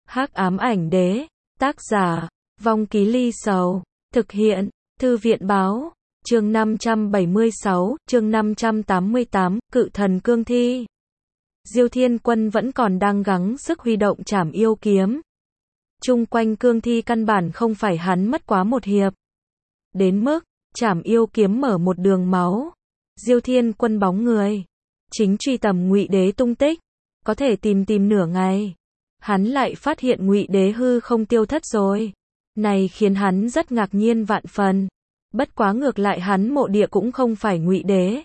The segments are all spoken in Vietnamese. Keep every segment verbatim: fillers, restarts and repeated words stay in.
Hắc ám ảnh đế, tác giả, Vong Ký Ly Sầu, thực hiện, Thư viện báo, chương năm trăm bảy mươi sáu, chương năm trăm tám mươi tám, Cự thần cương thi. Diêu Thiên Quân vẫn còn đang gắng sức huy động trảm yêu kiếm. Chung quanh cương thi căn bản không phải hắn mất quá một hiệp. Đến mức, trảm yêu kiếm mở một đường máu. Diêu Thiên Quân bóng người, chính truy tầm Ngụy Đế tung tích, có thể tìm tìm nửa ngày. Hắn lại phát hiện Ngụy Đế hư không tiêu thất rồi. Này khiến hắn rất ngạc nhiên vạn phần. Bất quá ngược lại hắn mộ địa cũng không phải Ngụy Đế,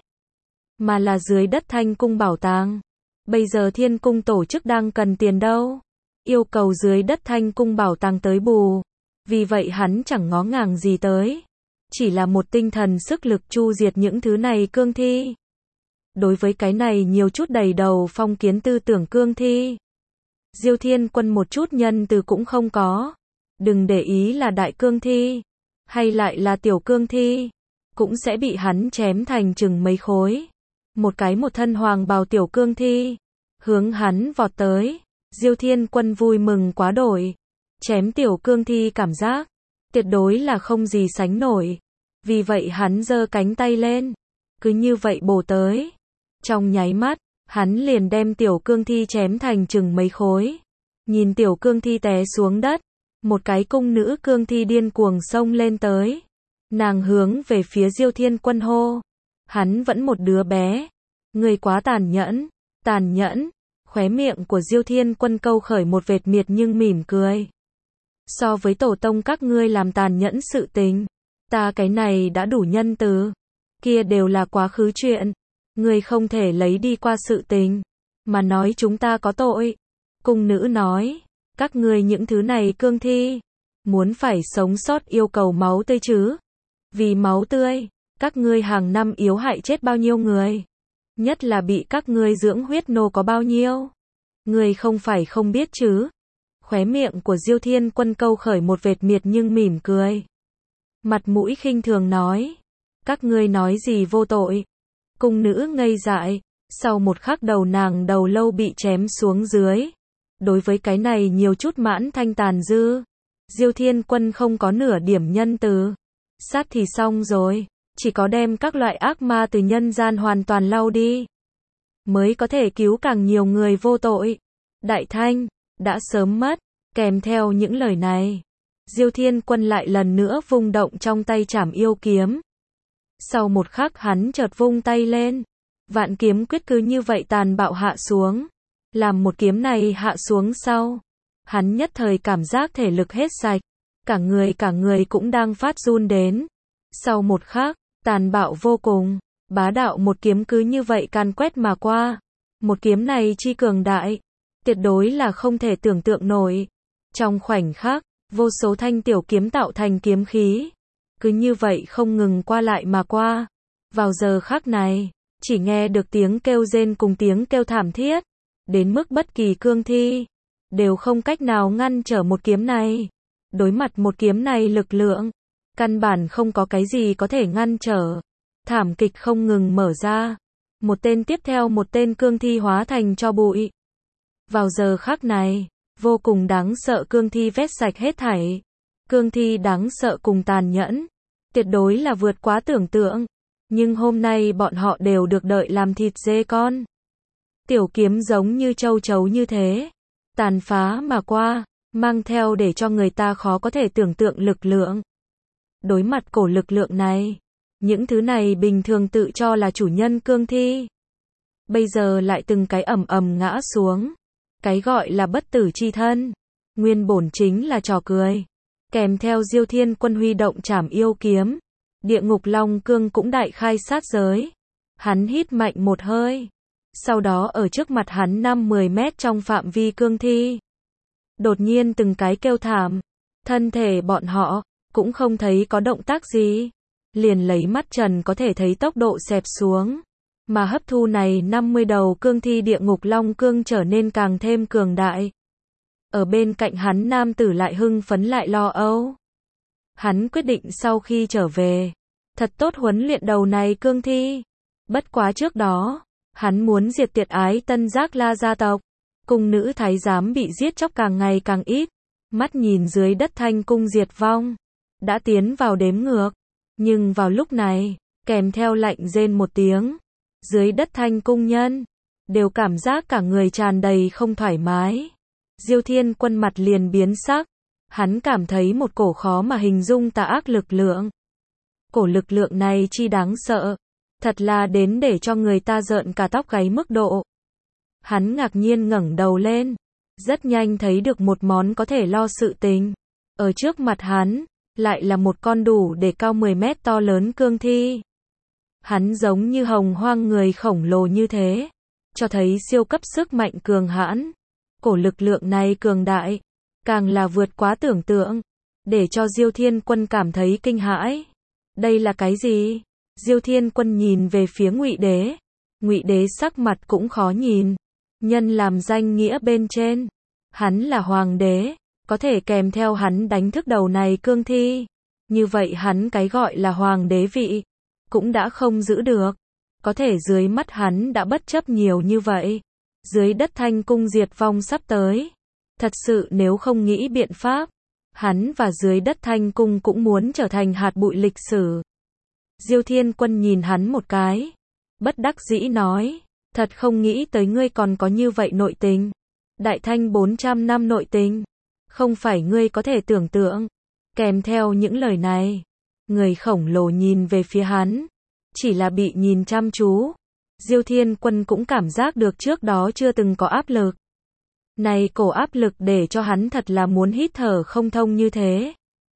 mà là dưới đất Thanh cung bảo tàng. Bây giờ Thiên cung tổ chức đang cần tiền đâu, yêu cầu dưới đất Thanh cung bảo tàng tới bù. Vì vậy hắn chẳng ngó ngàng gì tới, chỉ là một tinh thần sức lực chu diệt những thứ này cương thi. Đối với cái này nhiều chút đầy đầu phong kiến tư tưởng cương thi, Diêu Thiên Quân một chút nhân từ cũng không có. Đừng để ý là đại cương thi, hay lại là tiểu cương thi, cũng sẽ bị hắn chém thành chừng mấy khối. Một cái một thân hoàng bào tiểu cương thi, hướng hắn vọt tới. Diêu Thiên Quân vui mừng quá đổi. Chém tiểu cương thi cảm giác, tuyệt đối là không gì sánh nổi. Vì vậy hắn giơ cánh tay lên, cứ như vậy bổ tới. Trong nháy mắt, hắn liền đem tiểu cương thi chém thành chừng mấy khối. Nhìn tiểu cương thi té xuống đất, một cái cung nữ cương thi điên cuồng xông lên tới. Nàng hướng về phía Diêu Thiên Quân hô. Hắn vẫn một đứa bé. Người quá tàn nhẫn, tàn nhẫn. Khóe miệng của Diêu Thiên Quân câu khởi một vệt miệt nhưng mỉm cười. So với tổ tông các ngươi làm tàn nhẫn sự tình, ta cái này đã đủ nhân từ. Kia đều là quá khứ chuyện. Ngươi không thể lấy đi qua sự tình, mà nói chúng ta có tội. Cung nữ nói, các ngươi những thứ này cương thi, muốn phải sống sót yêu cầu máu tươi chứ. Vì máu tươi, các ngươi hàng năm yếu hại chết bao nhiêu người. Nhất là bị các ngươi dưỡng huyết nô có bao nhiêu. Ngươi không phải không biết chứ. Khóe miệng của Diêu Thiên Quân câu khởi một vệt miệt nhưng mỉm cười. Mặt mũi khinh thường nói, các ngươi nói gì vô tội. Cung nữ ngây dại, sau một khắc đầu nàng đầu lâu bị chém xuống dưới. Đối với cái này nhiều chút mãn thanh tàn dư, Diêu Thiên Quân không có nửa điểm nhân từ. Sát thì xong rồi, chỉ có đem các loại ác ma từ nhân gian hoàn toàn lau đi, mới có thể cứu càng nhiều người vô tội. Đại Thanh, đã sớm mất. Kèm theo những lời này, Diêu Thiên Quân lại lần nữa vung động trong tay trảm yêu kiếm. Sau một khắc hắn chợt vung tay lên, vạn kiếm quyết cứ như vậy tàn bạo hạ xuống. Làm một kiếm này hạ xuống sau, hắn nhất thời cảm giác thể lực hết sạch, cả người cả người cũng đang phát run đến. Sau một khắc, tàn bạo vô cùng, bá đạo một kiếm cứ như vậy can quét mà qua. Một kiếm này chi cường đại, tuyệt đối là không thể tưởng tượng nổi. Trong khoảnh khắc, vô số thanh tiểu kiếm tạo thành kiếm khí, cứ như vậy không ngừng qua lại mà qua. Vào giờ khắc này, chỉ nghe được tiếng kêu rên cùng tiếng kêu thảm thiết, đến mức bất kỳ cương thi đều không cách nào ngăn trở một kiếm này. Đối mặt một kiếm này lực lượng, căn bản không có cái gì có thể ngăn trở. Thảm kịch không ngừng mở ra, một tên tiếp theo một tên cương thi hóa thành tro bụi. Vào giờ khắc này, vô cùng đáng sợ cương thi vét sạch hết thảy. Cương thi đáng sợ cùng tàn nhẫn, tuyệt đối là vượt quá tưởng tượng. Nhưng hôm nay bọn họ đều được đợi làm thịt dê con. Tiểu kiếm giống như châu chấu như thế, tàn phá mà qua, mang theo để cho người ta khó có thể tưởng tượng lực lượng. Đối mặt cổ lực lượng này, những thứ này bình thường tự cho là chủ nhân cương thi, bây giờ lại từng cái ầm ầm ngã xuống. Cái gọi là bất tử chi thân, nguyên bổn chính là trò cười. Kèm theo Diêu Thiên Quân huy động trảm yêu kiếm, địa ngục long cương cũng đại khai sát giới. Hắn hít mạnh một hơi, sau đó ở trước mặt hắn năm mười mét trong phạm vi cương thi, đột nhiên từng cái kêu thảm. Thân thể bọn họ cũng không thấy có động tác gì, liền lấy mắt trần có thể thấy tốc độ xẹp xuống. Mà hấp thu này năm mươi đầu cương thi địa ngục long cương trở nên càng thêm cường đại. Ở bên cạnh hắn nam tử lại hưng phấn lại lo âu. Hắn quyết định sau khi trở về, thật tốt huấn luyện đầu này cương thi. Bất quá trước đó, hắn muốn diệt tiệt Ái Tân Giác La gia tộc. cung nữ thái giám bị giết chóc càng ngày càng ít, mắt nhìn dưới đất Thanh cung diệt vong, đã tiến vào đếm ngược. Nhưng vào lúc này, kèm theo lạnh rên một tiếng, dưới đất Thanh cung nhân đều cảm giác cả người tràn đầy không thoải mái. Diêu Thiên Quân mặt liền biến sắc, hắn cảm thấy một cổ khó mà hình dung tà ác lực lượng. Cổ lực lượng này chi đáng sợ, thật là đến để cho người ta rợn cả tóc gáy mức độ. Hắn ngạc nhiên ngẩng đầu lên, rất nhanh thấy được một món có thể lo sự tình. Ở trước mặt hắn, lại là một con đủ để cao mười mét to lớn cương thi. Hắn giống như hồng hoang người khổng lồ như thế, cho thấy siêu cấp sức mạnh cường hãn. Cổ lực lượng này cường đại, càng là vượt quá tưởng tượng, để cho Diêu Thiên Quân cảm thấy kinh hãi. Đây là cái gì? Diêu Thiên Quân nhìn về phía Ngụy Đế. Ngụy Đế sắc mặt cũng khó nhìn. Nhân làm danh nghĩa bên trên, hắn là hoàng đế, có thể kèm theo hắn đánh thức đầu này cương thi. Như vậy hắn cái gọi là hoàng đế vị cũng đã không giữ được. Có thể dưới mắt hắn đã bất chấp nhiều như vậy. Dưới đất Thanh cung diệt vong sắp tới. Thật sự nếu không nghĩ biện pháp, hắn và dưới đất Thanh cung cũng muốn trở thành hạt bụi lịch sử. Diêu Thiên Quân nhìn hắn một cái, bất đắc dĩ nói, thật không nghĩ tới ngươi còn có như vậy nội tình. Đại Thanh bốn trăm năm nội tình, không phải ngươi có thể tưởng tượng. Kèm theo những lời này, người khổng lồ nhìn về phía hắn, chỉ là bị nhìn chăm chú. Diêu Thiên Quân cũng cảm giác được trước đó chưa từng có áp lực. Này cổ áp lực để cho hắn thật là muốn hít thở không thông như thế.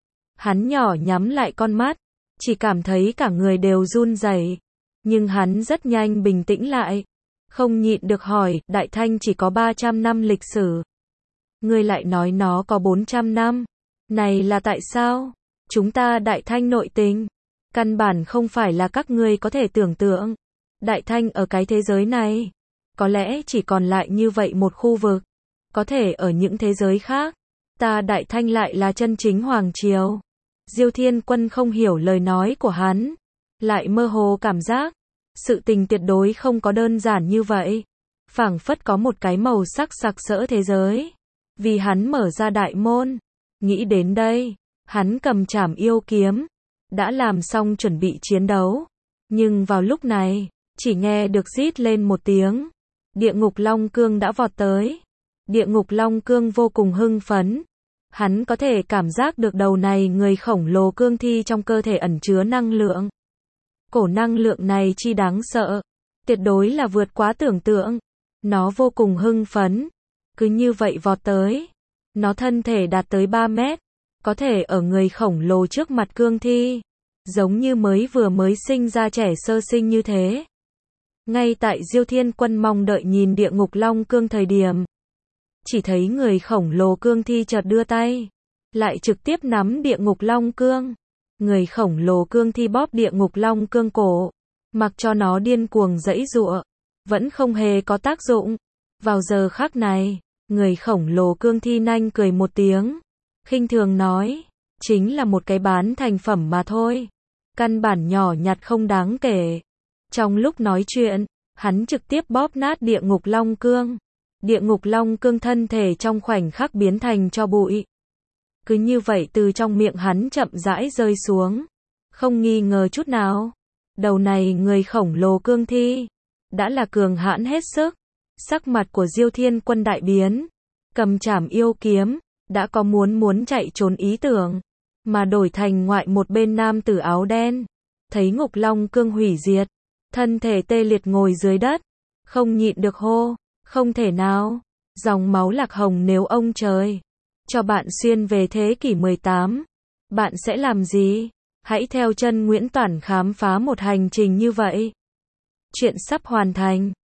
Hắn nhỏ nhắm lại con mắt, chỉ cảm thấy cả người đều run rẩy. Nhưng hắn rất nhanh bình tĩnh lại, không nhịn được hỏi, Đại Thanh chỉ có ba trăm năm lịch sử. Ngươi lại nói nó có bốn trăm năm. Này là tại sao? Chúng ta Đại Thanh nội tình, căn bản không phải là các ngươi có thể tưởng tượng. Đại Thanh ở cái thế giới này, có lẽ chỉ còn lại như vậy một khu vực. Có thể ở những thế giới khác, ta Đại Thanh lại là chân chính hoàng triều. Diêu Thiên Quân không hiểu lời nói của hắn, lại mơ hồ cảm giác, sự tình tuyệt đối không có đơn giản như vậy. Phảng phất có một cái màu sắc sặc sỡ thế giới, vì hắn mở ra đại môn. Nghĩ đến đây, hắn cầm trảm yêu kiếm, đã làm xong chuẩn bị chiến đấu. Nhưng vào lúc này, chỉ nghe được rít lên một tiếng, Địa Ngục Long Cương đã vọt tới. Địa Ngục Long Cương vô cùng hưng phấn. Hắn có thể cảm giác được đầu này người khổng lồ cương thi trong cơ thể ẩn chứa năng lượng. Cổ năng lượng này chi đáng sợ, tuyệt đối là vượt quá tưởng tượng. Nó vô cùng hưng phấn, cứ như vậy vọt tới. Nó thân thể đạt tới ba mét, có thể ở người khổng lồ trước mặt cương thi, giống như mới vừa mới sinh ra trẻ sơ sinh như thế. Ngay tại Diêu Thiên Quân mong đợi nhìn Địa Ngục Long Cương thời điểm, chỉ thấy người khổng lồ cương thi chợt đưa tay, lại trực tiếp nắm Địa Ngục Long Cương. Người khổng lồ cương thi bóp Địa Ngục Long Cương cổ, mặc cho nó điên cuồng giãy giụa, vẫn không hề có tác dụng. Vào giờ khắc này, người khổng lồ cương thi nanh cười một tiếng, khinh thường nói, chính là một cái bán thành phẩm mà thôi, căn bản nhỏ nhặt không đáng kể. Trong lúc nói chuyện, hắn trực tiếp bóp nát Địa Ngục Long Cương. Địa Ngục Long Cương thân thể trong khoảnh khắc biến thành tro bụi. Cứ như vậy từ trong miệng hắn chậm rãi rơi xuống. Không nghi ngờ chút nào. Đầu này người khổng lồ cương thi, đã là cường hãn hết sức. Sắc mặt của Diêu Thiên Quân đại biến. Cầm trảm yêu kiếm, đã có muốn muốn chạy trốn ý tưởng. Mà đổi thành ngoại một bên nam tử áo đen. Thấy Ngục Long Cương hủy diệt, thân thể tê liệt ngồi dưới đất. Không nhịn được hô. Không thể nào, dòng máu lạc hồng nếu ông trời cho bạn xuyên về thế kỷ mười tám, bạn sẽ làm gì? Hãy theo chân Nguyễn Toản khám phá một hành trình như vậy. Chuyện sắp hoàn thành.